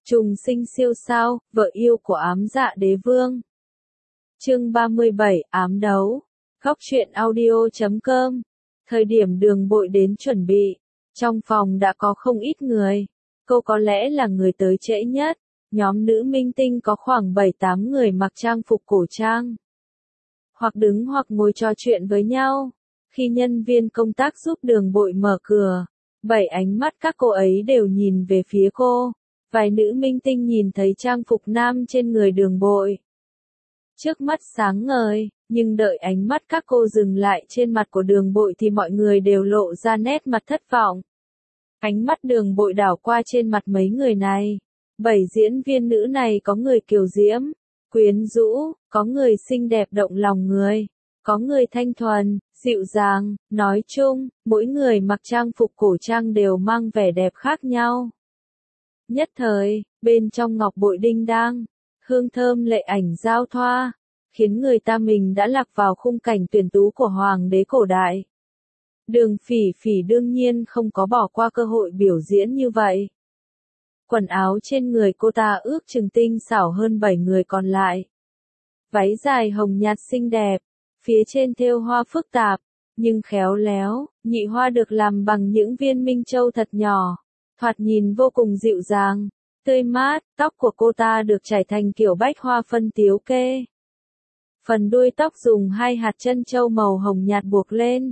Trùng sinh siêu sao, vợ yêu của ám dạ đế vương. Chương 37, ám đấu. Góc truyện audio.com. Thời điểm Đường Bội đến chuẩn bị, trong phòng đã có không ít người. Cô có lẽ là người tới trễ nhất. Nhóm nữ minh tinh có khoảng 7-8 người mặc trang phục cổ trang. Hoặc đứng hoặc ngồi trò chuyện với nhau. Khi nhân viên công tác giúp Đường Bội mở cửa, 7 ánh mắt các cô ấy đều nhìn về phía cô. Vài nữ minh tinh nhìn thấy trang phục nam trên người Đường Bội. Trước mắt sáng ngời, nhưng đợi ánh mắt các cô dừng lại trên mặt của Đường Bội thì mọi người đều lộ ra nét mặt thất vọng. Ánh mắt Đường Bội đảo qua trên mặt mấy người này. 7 diễn viên nữ này có người kiều diễm, quyến rũ, có người xinh đẹp động lòng người, có người thanh thuần, dịu dàng, nói chung, mỗi người mặc trang phục cổ trang đều mang vẻ đẹp khác nhau. Nhất thời, bên trong ngọc bội đinh đang, hương thơm lệ ảnh giao thoa, khiến người ta mình đã lạc vào khung cảnh tuyển tú của hoàng đế cổ đại. Đường Phỉ Phỉ đương nhiên không có bỏ qua cơ hội biểu diễn như vậy. Quần áo trên người cô ta ước chừng tinh xảo hơn 7 người còn lại. Váy dài hồng nhạt xinh đẹp, phía trên thêu hoa phức tạp, nhưng khéo léo, nhị hoa được làm bằng những viên minh châu thật nhỏ, thoạt nhìn vô cùng dịu dàng, tươi mát. Tóc của cô ta được trải thành kiểu bách hoa phân tiếu kê. Phần đuôi tóc dùng 2 hạt trân châu màu hồng nhạt buộc lên,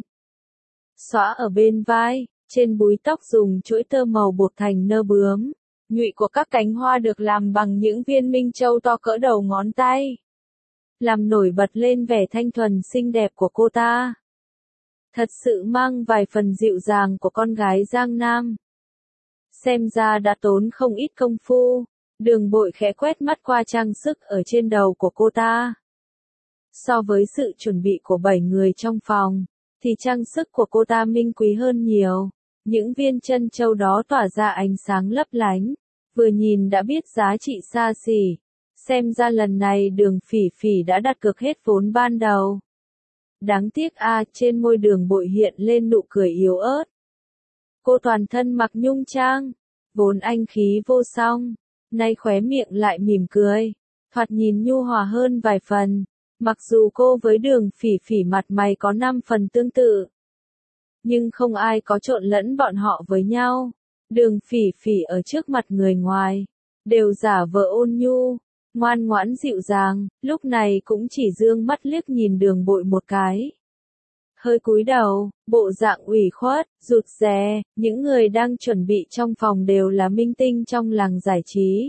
xõa ở bên vai, trên búi tóc dùng chuỗi tơ màu buộc thành nơ bướm. Nhụy của các cánh hoa được làm bằng những viên minh châu to cỡ đầu ngón tay, làm nổi bật lên vẻ thanh thuần xinh đẹp của cô ta. Thật sự mang vài phần dịu dàng của con gái Giang Nam. Xem ra đã tốn không ít công phu. Đường Bội khẽ quét mắt qua trang sức ở trên đầu của cô ta. So với sự chuẩn bị của 7 người trong phòng, thì trang sức của cô ta minh quý hơn nhiều. Những viên trân châu đó tỏa ra ánh sáng lấp lánh, vừa nhìn đã biết giá trị xa xỉ. Xem ra lần này Đường Phỉ Phỉ đã đặt cược hết vốn ban đầu. Đáng tiếc trên môi Đường Bội hiện lên nụ cười yếu ớt. Cô toàn thân mặc nhung trang, vốn anh khí vô song, nay khóe miệng lại mỉm cười, thoạt nhìn nhu hòa hơn vài phần. Mặc dù cô với Đường Phỉ Phỉ mặt mày có 5 phần tương tự, nhưng không ai có trộn lẫn bọn họ với nhau. Đường Phỉ Phỉ ở trước mặt người ngoài, đều giả vờ ôn nhu, ngoan ngoãn dịu dàng, lúc này cũng chỉ dương mắt liếc nhìn Đường Bội một cái. Hơi cúi đầu, bộ dạng ủy khuất, rụt rè. Những người đang chuẩn bị trong phòng đều là minh tinh trong làng giải trí.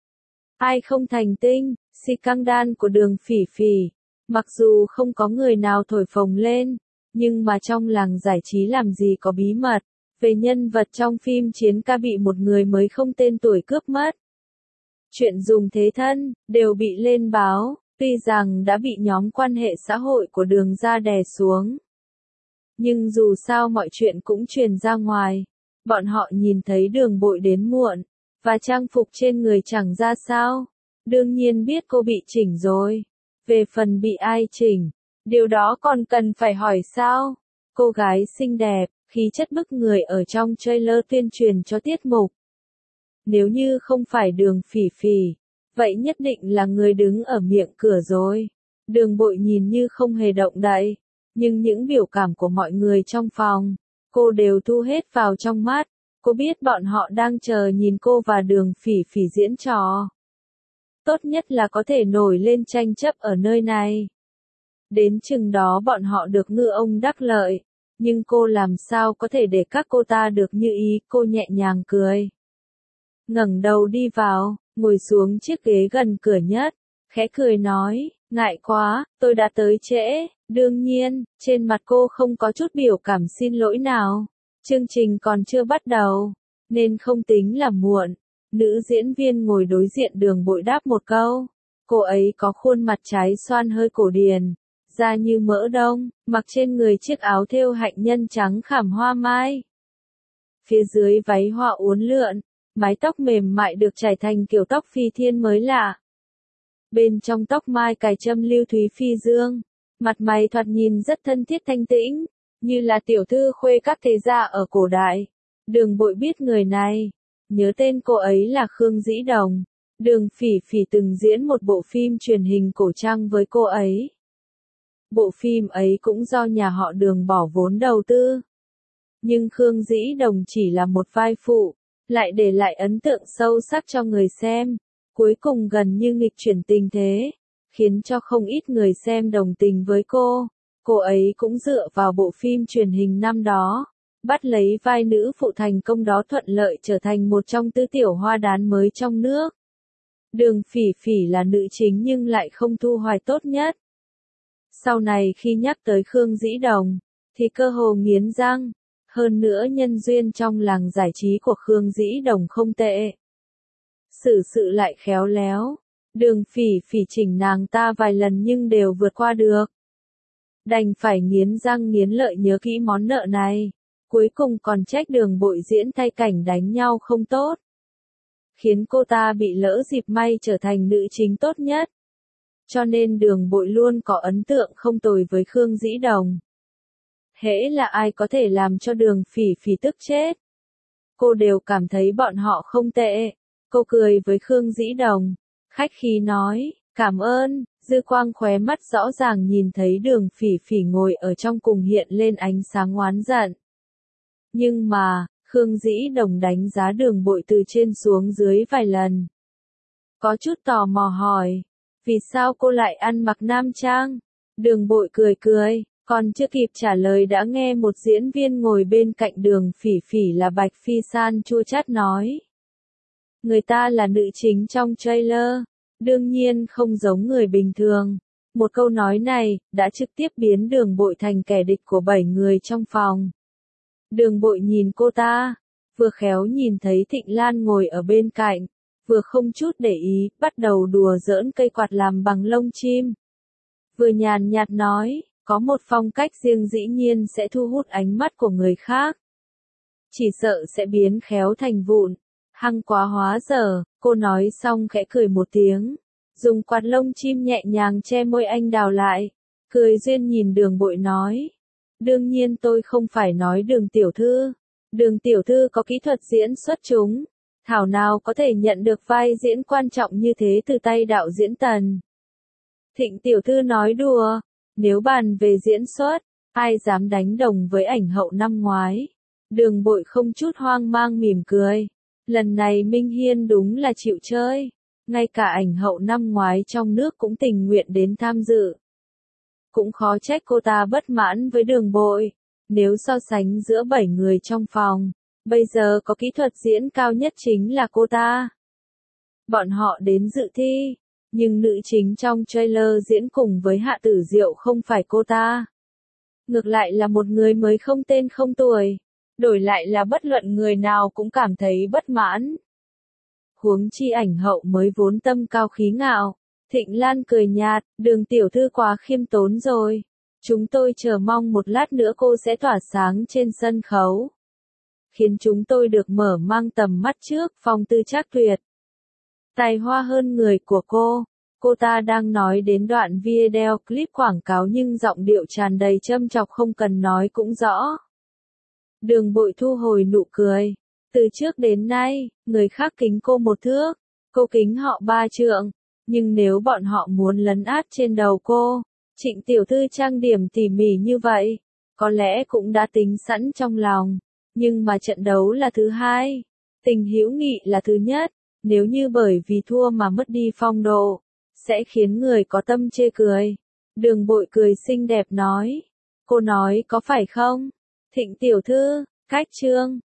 Ai không thành tinh, scandal của Đường Phỉ Phỉ. Mặc dù không có người nào thổi phồng lên, nhưng mà trong làng giải trí làm gì có bí mật, về nhân vật trong phim Chiến Ca bị một người mới không tên tuổi cướp mất. Chuyện dùng thế thân, đều bị lên báo, tuy rằng đã bị nhóm quan hệ xã hội của Đường gia đè xuống. Nhưng dù sao mọi chuyện cũng truyền ra ngoài, bọn họ nhìn thấy Đường Bội đến muộn, và trang phục trên người chẳng ra sao, đương nhiên biết cô bị chỉnh rồi. Về phần bị ai chỉnh, điều đó còn cần phải hỏi sao? Cô gái xinh đẹp, khí chất bức người ở trong trailer tuyên truyền cho tiết mục. Nếu như không phải Đường Phỉ Phỉ, vậy nhất định là người đứng ở miệng cửa rồi. Đường Bội nhìn như không hề động đậy, nhưng những biểu cảm của mọi người trong phòng, cô đều thu hết vào trong mắt. Cô biết bọn họ đang chờ nhìn cô và Đường Phỉ Phỉ diễn trò. Tốt nhất là có thể nổi lên tranh chấp ở nơi này. Đến chừng đó bọn họ được ngư ông đắc lợi, nhưng cô làm sao có thể để các cô ta được như ý. Cô nhẹ nhàng cười, ngẩng đầu đi vào, ngồi xuống chiếc ghế gần cửa nhất, khẽ cười nói, ngại quá, tôi đã tới trễ. Đương nhiên, trên mặt cô không có chút biểu cảm xin lỗi nào. Chương trình còn chưa bắt đầu, nên không tính là muộn. Nữ diễn viên ngồi đối diện Đường Bội đáp một câu. Cô ấy có khuôn mặt trái xoan hơi cổ điển, da như mỡ đông, mặc trên người chiếc áo thêu hạnh nhân trắng khảm hoa mai. Phía dưới váy hoa uốn lượn, mái tóc mềm mại được trải thành kiểu tóc phi thiên mới lạ. Bên trong tóc mai cài châm lưu thúy phi dương, mặt mày thoạt nhìn rất thân thiết thanh tĩnh, như là tiểu thư khuê các thế gia ở cổ đại. Đường Bội biết người này, nhớ tên cô ấy là Khương Dĩ Đồng. Đường Phỉ Phỉ từng diễn một bộ phim truyền hình cổ trang với cô ấy. Bộ phim ấy cũng do nhà họ Đường bỏ vốn đầu tư. Nhưng Khương Dĩ Đồng chỉ là một vai phụ, lại để lại ấn tượng sâu sắc cho người xem. Cuối cùng gần như nghịch chuyển tình thế, khiến cho không ít người xem đồng tình với cô. Cô ấy cũng dựa vào bộ phim truyền hình năm đó, bắt lấy vai nữ phụ thành công đó thuận lợi trở thành một trong tứ tiểu hoa đán mới trong nước. Đường Phỉ Phỉ là nữ chính nhưng lại không thu hoạch tốt nhất. Sau này khi nhắc tới Khương Dĩ Đồng, thì cơ hồ nghiến răng. Hơn nữa nhân duyên trong làng giải trí của Khương Dĩ Đồng không tệ. Xử sự lại khéo léo. Đường Phỉ Phỉ chỉnh nàng ta vài lần nhưng đều vượt qua được. Đành phải nghiến răng nghiến lợi nhớ kỹ món nợ này. Cuối cùng còn trách Đường Bội diễn thay cảnh đánh nhau không tốt, khiến cô ta bị lỡ dịp may trở thành nữ chính tốt nhất. Cho nên Đường Bội luôn có ấn tượng không tồi với Khương Dĩ Đồng. Hễ là ai có thể làm cho Đường Phỉ Phỉ tức chết, cô đều cảm thấy bọn họ không tệ. Cô cười với Khương Dĩ Đồng, khách khí nói, cảm ơn. Dư quang khóe mắt rõ ràng nhìn thấy Đường Phỉ Phỉ ngồi ở trong cùng hiện lên ánh sáng oán giận. Nhưng mà, Khương Dĩ Đồng đánh giá Đường Bội từ trên xuống dưới vài lần. Có chút tò mò hỏi, vì sao cô lại ăn mặc nam trang? Đường Bội cười cười, còn chưa kịp trả lời đã nghe một diễn viên ngồi bên cạnh Đường Phỉ Phỉ là Bạch Phi San chua chát nói. Người ta là nữ chính trong trailer, đương nhiên không giống người bình thường. Một câu nói này, đã trực tiếp biến Đường Bội thành kẻ địch của 7 người trong phòng. Đường Bội nhìn cô ta, vừa khéo nhìn thấy Thịnh Lan ngồi ở bên cạnh, vừa không chút để ý, bắt đầu đùa giỡn cây quạt làm bằng lông chim. Vừa nhàn nhạt nói, có một phong cách riêng dĩ nhiên sẽ thu hút ánh mắt của người khác. Chỉ sợ sẽ biến khéo thành vụn, hăng quá hóa dở. Cô nói xong khẽ cười một tiếng, dùng quạt lông chim nhẹ nhàng che môi anh đào lại, cười duyên nhìn Đường Bội nói. Đương nhiên tôi không phải nói Đường tiểu thư. Đường tiểu thư có kỹ thuật diễn xuất chúng, thảo nào có thể nhận được vai diễn quan trọng như thế từ tay đạo diễn Tần. Thịnh tiểu thư nói đùa, nếu bàn về diễn xuất, ai dám đánh đồng với ảnh hậu năm ngoái. Đường Bội không chút hoang mang mỉm cười. Lần này Minh Hiên đúng là chịu chơi. Ngay cả ảnh hậu năm ngoái trong nước cũng tình nguyện đến tham dự. Cũng khó trách cô ta bất mãn với Đường Bội. Nếu so sánh giữa 7 người trong phòng, bây giờ có kỹ thuật diễn cao nhất chính là cô ta. Bọn họ đến dự thi, nhưng nữ chính trong trailer diễn cùng với Hạ Tử Diệu không phải cô ta. Ngược lại là một người mới không tên không tuổi. Đổi lại là bất luận người nào cũng cảm thấy bất mãn. Huống chi ảnh hậu mới vốn tâm cao khí ngạo. Thịnh Lan cười nhạt, Đường tiểu thư quá khiêm tốn rồi. Chúng tôi chờ mong một lát nữa cô sẽ tỏa sáng trên sân khấu, khiến chúng tôi được mở mang tầm mắt trước. Phong tư trác tuyệt, tài hoa hơn người của cô. Cô ta đang nói đến đoạn video clip quảng cáo nhưng giọng điệu tràn đầy châm chọc không cần nói cũng rõ. Đường Bội thu hồi nụ cười. Từ trước đến nay, người khác kính cô 1 thước, cô kính họ 3 trượng. Nhưng nếu bọn họ muốn lấn át trên đầu cô, Trịnh tiểu thư trang điểm tỉ mỉ như vậy, có lẽ cũng đã tính sẵn trong lòng. Nhưng mà trận đấu là thứ hai, tình hữu nghị là thứ nhất. Nếu như bởi vì thua mà mất đi phong độ, sẽ khiến người có tâm chê cười. Đường Bội cười xinh đẹp nói. Cô nói có phải không? Thịnh tiểu thư, cách chương.